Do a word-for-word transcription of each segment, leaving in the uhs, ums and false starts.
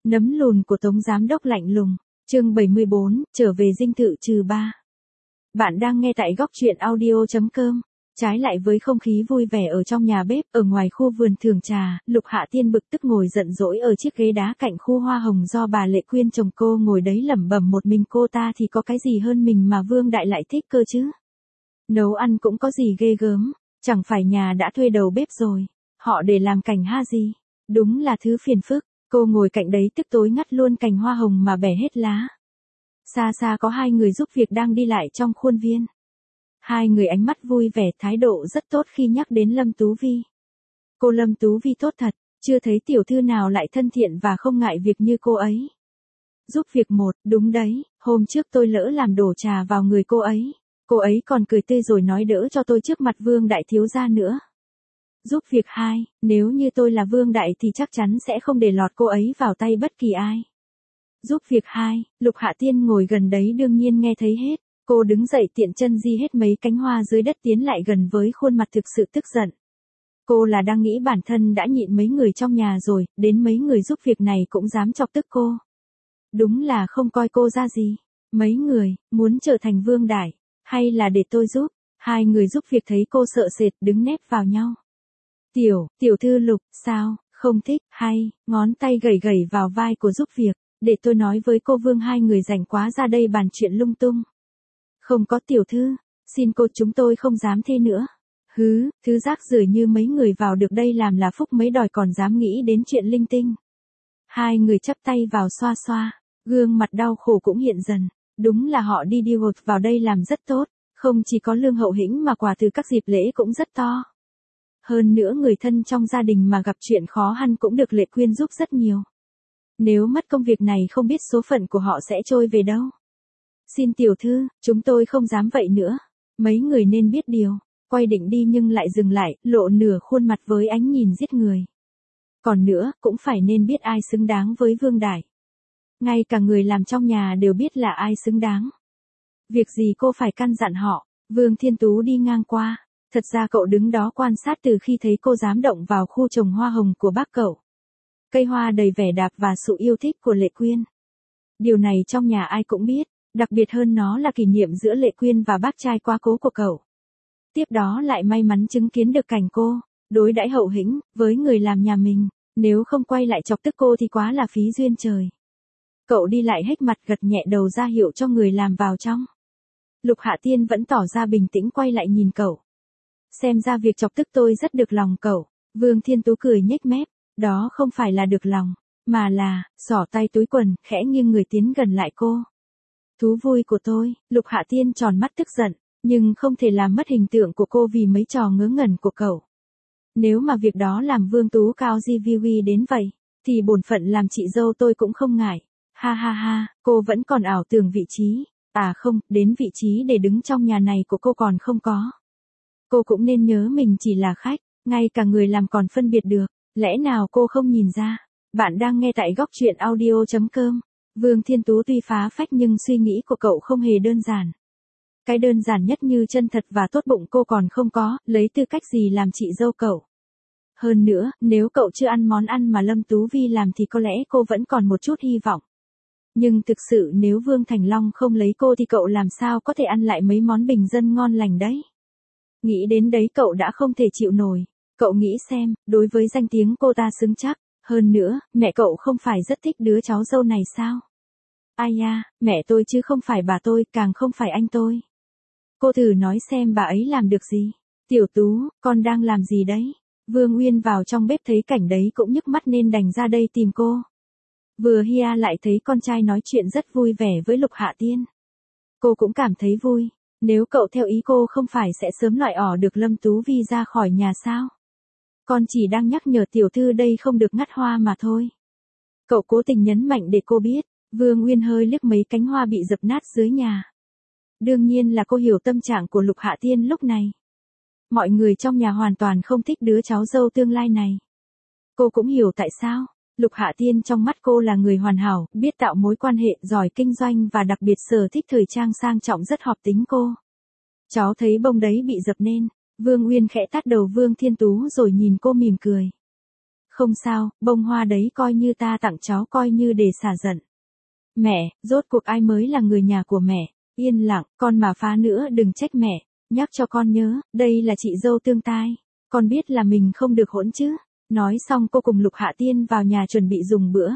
Nấm lùn của Tống Giám Đốc lạnh lùng. Chương bảy mươi bốn, trở về dinh thự trừ ba. Bạn đang nghe tại góc truyện audio.com. Trái lại với không khí vui vẻ ở trong nhà bếp, ở ngoài khu vườn thưởng trà, Lục Hạ Tiên bực tức ngồi giận dỗi ở chiếc ghế đá cạnh khu hoa hồng do bà Lệ Quyên chồng cô ngồi đấy lẩm bẩm một mình cô ta thì có cái gì hơn mình mà Vương Đại lại thích cơ chứ. Nấu ăn cũng có gì ghê gớm, chẳng phải nhà đã thuê đầu bếp rồi, họ để làm cảnh ha gì. Đúng là thứ phiền phức. Cô ngồi cạnh đấy tức tối ngắt luôn cành hoa hồng mà bẻ hết lá. Xa xa có hai người giúp việc đang đi lại trong khuôn viên. Hai người ánh mắt vui vẻ, thái độ rất tốt khi nhắc đến Lâm Tú Vi. Cô Lâm Tú Vi tốt thật, chưa thấy tiểu thư nào lại thân thiện và không ngại việc như cô ấy. Giúp việc một, đúng đấy, hôm trước tôi lỡ làm đổ trà vào người cô ấy. Cô ấy còn cười tươi rồi nói đỡ cho tôi trước mặt Vương Đại thiếu gia nữa. Giúp việc hai, nếu như tôi là Vương Đại thì chắc chắn sẽ không để lọt cô ấy vào tay bất kỳ ai. Giúp việc hai, Lục Hạ Tiên ngồi gần đấy đương nhiên nghe thấy hết. Cô đứng dậy tiện chân di hết mấy cánh hoa dưới đất tiến lại gần với khuôn mặt thực sự tức giận. Cô là đang nghĩ bản thân đã nhịn mấy người trong nhà rồi, đến mấy người giúp việc này cũng dám chọc tức cô. Đúng là không coi cô ra gì. Mấy người, muốn trở thành Vương Đại, hay là để tôi giúp? Hai người giúp việc thấy cô sợ sệt đứng nép vào nhau. Tiểu, tiểu thư Lục, sao, không thích, hay, ngón tay gẩy gẩy vào vai của giúp việc, để tôi nói với cô Vương hai người rảnh quá ra đây bàn chuyện lung tung. Không có tiểu thư, xin cô chúng tôi không dám thế nữa. Hứ, thứ rác rưởi như mấy người vào được đây làm là phúc mấy đòi còn dám nghĩ đến chuyện linh tinh. Hai người chắp tay vào xoa xoa, gương mặt đau khổ cũng hiện dần, đúng là họ đi đi work vào đây làm rất tốt, không chỉ có lương hậu hĩnh mà quà từ các dịp lễ cũng rất to. Hơn nữa người thân trong gia đình mà gặp chuyện khó khăn cũng được Lệ Quyên giúp rất nhiều. Nếu mất công việc này không biết số phận của họ sẽ trôi về đâu. Xin tiểu thư, chúng tôi không dám vậy nữa. Mấy người nên biết điều. Quay định đi nhưng lại dừng lại, lộ nửa khuôn mặt với ánh nhìn giết người. Còn nữa, cũng phải nên biết ai xứng đáng với Vương Đại. Ngay cả người làm trong nhà đều biết là ai xứng đáng. Việc gì cô phải căn dặn họ. Vương Thiên Tú đi ngang qua. Thật ra cậu đứng đó quan sát từ khi thấy cô dám động vào khu trồng hoa hồng của bác cậu. Cây hoa đầy vẻ đạp và sự yêu thích của Lệ Quyên. Điều này trong nhà ai cũng biết, đặc biệt hơn nó là kỷ niệm giữa Lệ Quyên và bác trai quá cố của cậu. Tiếp đó lại may mắn chứng kiến được cảnh cô, đối đãi hậu hĩnh, với người làm nhà mình, nếu không quay lại chọc tức cô thì quá là phí duyên trời. Cậu đi lại hết mặt gật nhẹ đầu ra hiệu cho người làm vào trong. Lục Hạ Tiên vẫn tỏ ra bình tĩnh quay lại nhìn cậu. Xem ra việc chọc tức tôi rất được lòng cậu. Vương Thiên Tú cười nhếch mép, đó không phải là được lòng, mà là, xỏ tay túi quần, khẽ nghiêng người tiến gần lại cô. Thú vui của tôi, Lục Hạ Tiên tròn mắt tức giận, nhưng không thể làm mất hình tượng của cô vì mấy trò ngớ ngẩn của cậu. Nếu mà việc đó làm Vương Tú cao gi vi vi đến vậy, thì bổn phận làm chị dâu tôi cũng không ngại. Ha ha ha, cô vẫn còn ảo tưởng vị trí, à không, đến vị trí để đứng trong nhà này của cô còn không có. Cô cũng nên nhớ mình chỉ là khách, ngay cả người làm còn phân biệt được, lẽ nào cô không nhìn ra. Bạn đang nghe tại góc truyện audio.com. Vương Thiên Tú tuy phá phách nhưng suy nghĩ của cậu không hề đơn giản. Cái đơn giản nhất như chân thật và tốt bụng cô còn không có, lấy tư cách gì làm chị dâu cậu. Hơn nữa, nếu cậu chưa ăn món ăn mà Lâm Tú Vi làm thì có lẽ cô vẫn còn một chút hy vọng. Nhưng thực sự nếu Vương Thành Long không lấy cô thì cậu làm sao có thể ăn lại mấy món bình dân ngon lành đấy. Nghĩ đến đấy cậu đã không thể chịu nổi. Cậu nghĩ xem, đối với danh tiếng cô ta xứng chắc. Hơn nữa, mẹ cậu không phải rất thích đứa cháu dâu này sao? Ai da, mẹ tôi chứ không phải bà tôi, càng không phải anh tôi. Cô thử nói xem bà ấy làm được gì. Tiểu Tú, con đang làm gì đấy? Vương Uyên vào trong bếp thấy cảnh đấy cũng nhức mắt nên đành ra đây tìm cô. Vừa hia lại thấy con trai nói chuyện rất vui vẻ với Lục Hạ Tiên. Cô cũng cảm thấy vui. Nếu cậu theo ý cô không phải sẽ sớm loại ỏ được Lâm Tú Vi ra khỏi nhà sao? Con chỉ đang nhắc nhở tiểu thư đây không được ngắt hoa mà thôi. Cậu cố tình nhấn mạnh để cô biết. Vương Uyên hơi liếc mấy cánh hoa bị dập nát dưới nhà. Đương nhiên là cô hiểu tâm trạng của Lục Hạ Tiên lúc này. Mọi người trong nhà hoàn toàn không thích đứa cháu dâu tương lai này. Cô cũng hiểu tại sao. Lục Hạ Tiên trong mắt cô là người hoàn hảo, biết tạo mối quan hệ, giỏi kinh doanh và đặc biệt sở thích thời trang sang trọng rất hợp tính cô. Cháu thấy bông đấy bị dập nên. Vương Uyên khẽ tát đầu Vương Thiên Tú rồi nhìn cô mỉm cười. Không sao, bông hoa đấy coi như ta tặng cháu coi như để xả giận. Mẹ, rốt cuộc ai mới là người nhà của mẹ? Yên lặng, con mà phá nữa đừng trách mẹ. Nhắc cho con nhớ, đây là chị dâu tương tai. Con biết là mình không được hỗn chứ. Nói xong cô cùng Lục Hạ Tiên vào nhà chuẩn bị dùng bữa.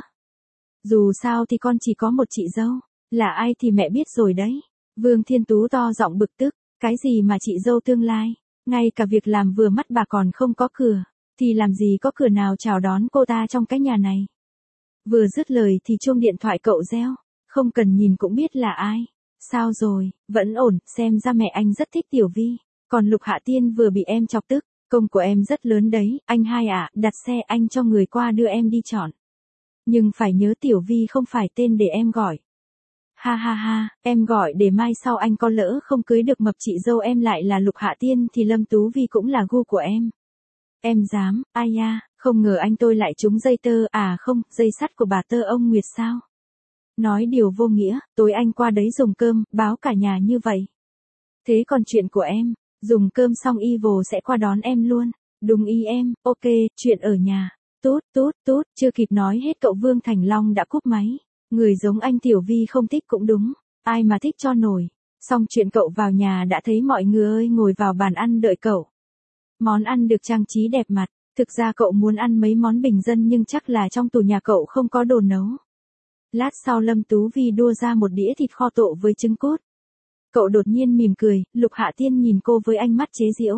Dù sao thì con chỉ có một chị dâu. Là ai thì mẹ biết rồi đấy. Vương Thiên Tú to giọng bực tức. Cái gì mà chị dâu tương lai? Ngay cả việc làm vừa mắt bà còn không có cửa. Thì làm gì có cửa nào chào đón cô ta trong cái nhà này? Vừa dứt lời thì chuông điện thoại cậu reo. Không cần nhìn cũng biết là ai. Sao rồi, vẫn ổn, xem ra mẹ anh rất thích Tiểu Vi. Còn Lục Hạ Tiên vừa bị em chọc tức. Công của em rất lớn đấy, anh hai ạ, đặt xe anh cho người qua đưa em đi chọn. Nhưng phải nhớ Tiểu Vi không phải tên để em gọi. Ha ha ha, em gọi để mai sau anh có lỡ không cưới được mập chị dâu em lại là Lục Hạ Tiên thì Lâm Tú Vi cũng là gu của em. Em dám, ai ya, không ngờ anh tôi lại trúng dây tơ, à không, dây sắt của bà tơ ông Nguyệt sao? Nói điều vô nghĩa, tối anh qua đấy dùng cơm, báo cả nhà như vậy. Thế còn chuyện của em, dùng cơm xong Evil sẽ qua đón em luôn. Đúng ý em, ok, chuyện ở nhà. Tút, tút, tút, chưa kịp nói hết cậu Vương Thành Long đã cúp máy. Người giống anh Tiểu Vi không thích cũng đúng, ai mà thích cho nổi. Xong chuyện cậu vào nhà đã thấy mọi người ơi ngồi vào bàn ăn đợi cậu. Món ăn được trang trí đẹp mặt, thực ra cậu muốn ăn mấy món bình dân nhưng chắc là trong tủ nhà cậu không có đồ nấu. Lát sau Lâm Tú Vi đua ra một đĩa thịt kho tộ với trứng cút. Cậu đột nhiên mỉm cười, Lục Hạ Tiên nhìn cô với ánh mắt chế giễu.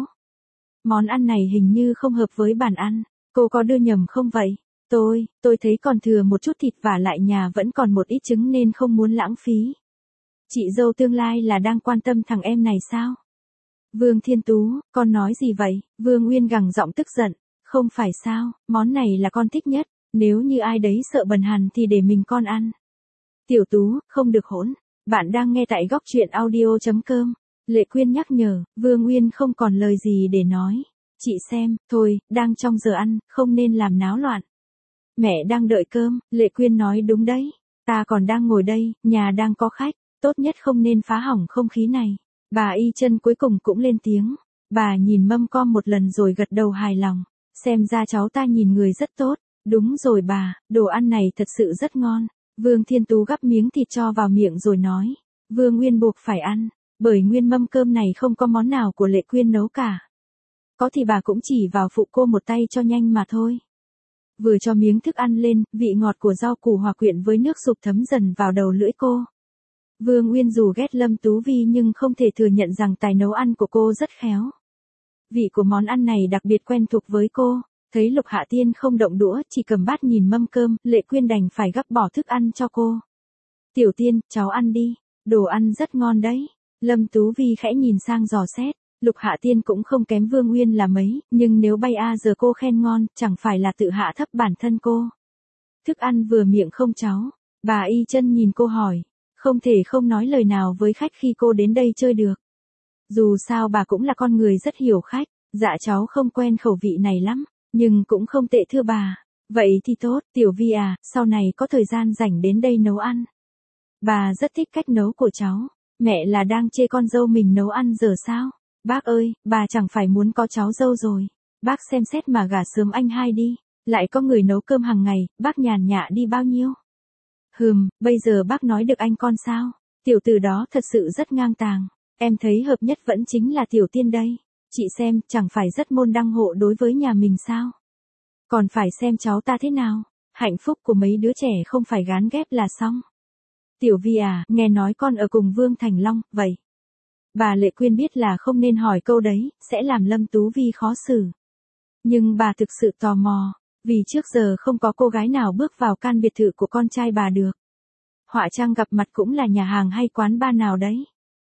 Món ăn này hình như không hợp với bàn ăn, cô có đưa nhầm không vậy? Tôi, tôi thấy còn thừa một chút thịt và lại nhà vẫn còn một ít trứng nên không muốn lãng phí. Chị dâu tương lai là đang quan tâm thằng em này sao? Vương Thiên Tú, con nói gì vậy? Vương Uyên gằn giọng tức giận. Không phải sao, món này là con thích nhất. Nếu như ai đấy sợ bần hàn thì để mình con ăn. Tiểu Tú, không được hỗn. Bạn đang nghe tại góc truyện audio.com. Lệ Quyên nhắc nhở, Vương Uyên không còn lời gì để nói. Chị xem, thôi, đang trong giờ ăn, không nên làm náo loạn. Mẹ đang đợi cơm, Lệ Quyên nói đúng đấy. Ta còn đang ngồi đây, nhà đang có khách, tốt nhất không nên phá hỏng không khí này. Bà Y Chân cuối cùng cũng lên tiếng. Bà nhìn mâm com một lần rồi gật đầu hài lòng. Xem ra cháu ta nhìn người rất tốt. Đúng rồi bà, đồ ăn này thật sự rất ngon. Vương Thiên Tú gắp miếng thịt cho vào miệng rồi nói. Vương Nguyên buộc phải ăn, bởi nguyên mâm cơm này không có món nào của Lệ Quyên nấu cả. Có thì bà cũng chỉ vào phụ cô một tay cho nhanh mà thôi. Vừa cho miếng thức ăn lên, vị ngọt của rau củ hòa quyện với nước sụp thấm dần vào đầu lưỡi cô. Vương Nguyên dù ghét Lâm Tú Vi nhưng không thể thừa nhận rằng tài nấu ăn của cô rất khéo. Vị của món ăn này đặc biệt quen thuộc với cô. Thấy Lục Hạ Tiên không động đũa, chỉ cầm bát nhìn mâm cơm, Lệ Quyên đành phải gắp bỏ thức ăn cho cô. Tiểu Tiên, cháu ăn đi, đồ ăn rất ngon đấy. Lâm Tú Vi khẽ nhìn sang dò xét, Lục Hạ Tiên cũng không kém Vương Nguyên là mấy, nhưng nếu bay a giờ cô khen ngon, chẳng phải là tự hạ thấp bản thân cô. Thức ăn vừa miệng không cháu, bà Y Chân nhìn cô hỏi, không thể không nói lời nào với khách khi cô đến đây chơi được. Dù sao bà cũng là con người rất hiểu khách, dạ cháu không quen khẩu vị này lắm. Nhưng cũng không tệ thưa bà. Vậy thì tốt, Tiểu Vi à, sau này có thời gian rảnh đến đây nấu ăn. Bà rất thích cách nấu của cháu. Mẹ là đang chê con dâu mình nấu ăn giờ sao? Bác ơi, bà chẳng phải muốn có cháu dâu rồi. Bác xem xét mà gả sớm anh hai đi. Lại có người nấu cơm hàng ngày, bác nhàn nhã đi bao nhiêu? Hừm, bây giờ bác nói được anh con sao? Tiểu tử đó thật sự rất ngang tàng. Em thấy hợp nhất vẫn chính là Tiểu Tiên đây. Chị xem, chẳng phải rất môn đăng hộ đối với nhà mình sao? Còn phải xem cháu ta thế nào? Hạnh phúc của mấy đứa trẻ không phải gán ghép là xong. Tiểu Vi à, nghe nói con ở cùng Vương Thành Long, vậy. Bà Lệ Quyên biết là không nên hỏi câu đấy, sẽ làm Lâm Tú Vi khó xử. Nhưng bà thực sự tò mò, vì trước giờ không có cô gái nào bước vào căn biệt thự của con trai bà được. Họa trang gặp mặt cũng là nhà hàng hay quán bar nào đấy.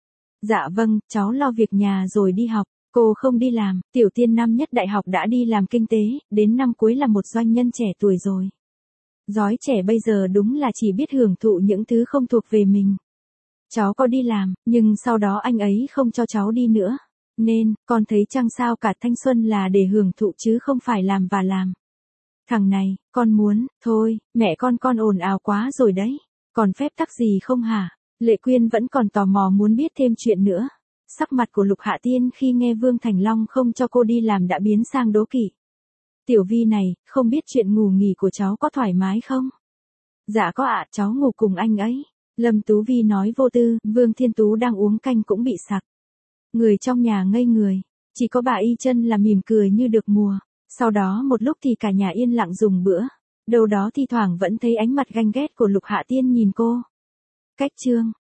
Dạ vâng, cháu lo việc nhà rồi đi học. Cô không đi làm, Tiểu Tiên năm nhất đại học đã đi làm kinh tế, đến năm cuối là một doanh nhân trẻ tuổi rồi. Giói trẻ bây giờ đúng là chỉ biết hưởng thụ những thứ không thuộc về mình. Cháu có đi làm, nhưng sau đó anh ấy không cho cháu đi nữa. Nên, con thấy chăng sao cả thanh xuân là để hưởng thụ chứ không phải làm và làm. Thằng này, con muốn, thôi, mẹ con con ồn ào quá rồi đấy. Còn phép tắc gì không hả? Lệ Quyên vẫn còn tò mò muốn biết thêm chuyện nữa. Sắc mặt của Lục Hạ Tiên khi nghe Vương Thành Long không cho cô đi làm đã biến sang đố kỵ. Tiểu Vi này, không biết chuyện ngủ nghỉ của cháu có thoải mái không? Dạ có ạ, cháu ngủ cùng anh ấy. Lâm Tú Vi nói vô tư, Vương Thiên Tú đang uống canh cũng bị sặc. Người trong nhà ngây người, chỉ có bà Y Chân là mỉm cười như được mùa. Sau đó một lúc thì cả nhà yên lặng dùng bữa. Đâu đó thi thoảng vẫn thấy ánh mặt ganh ghét của Lục Hạ Tiên nhìn cô. Cách chương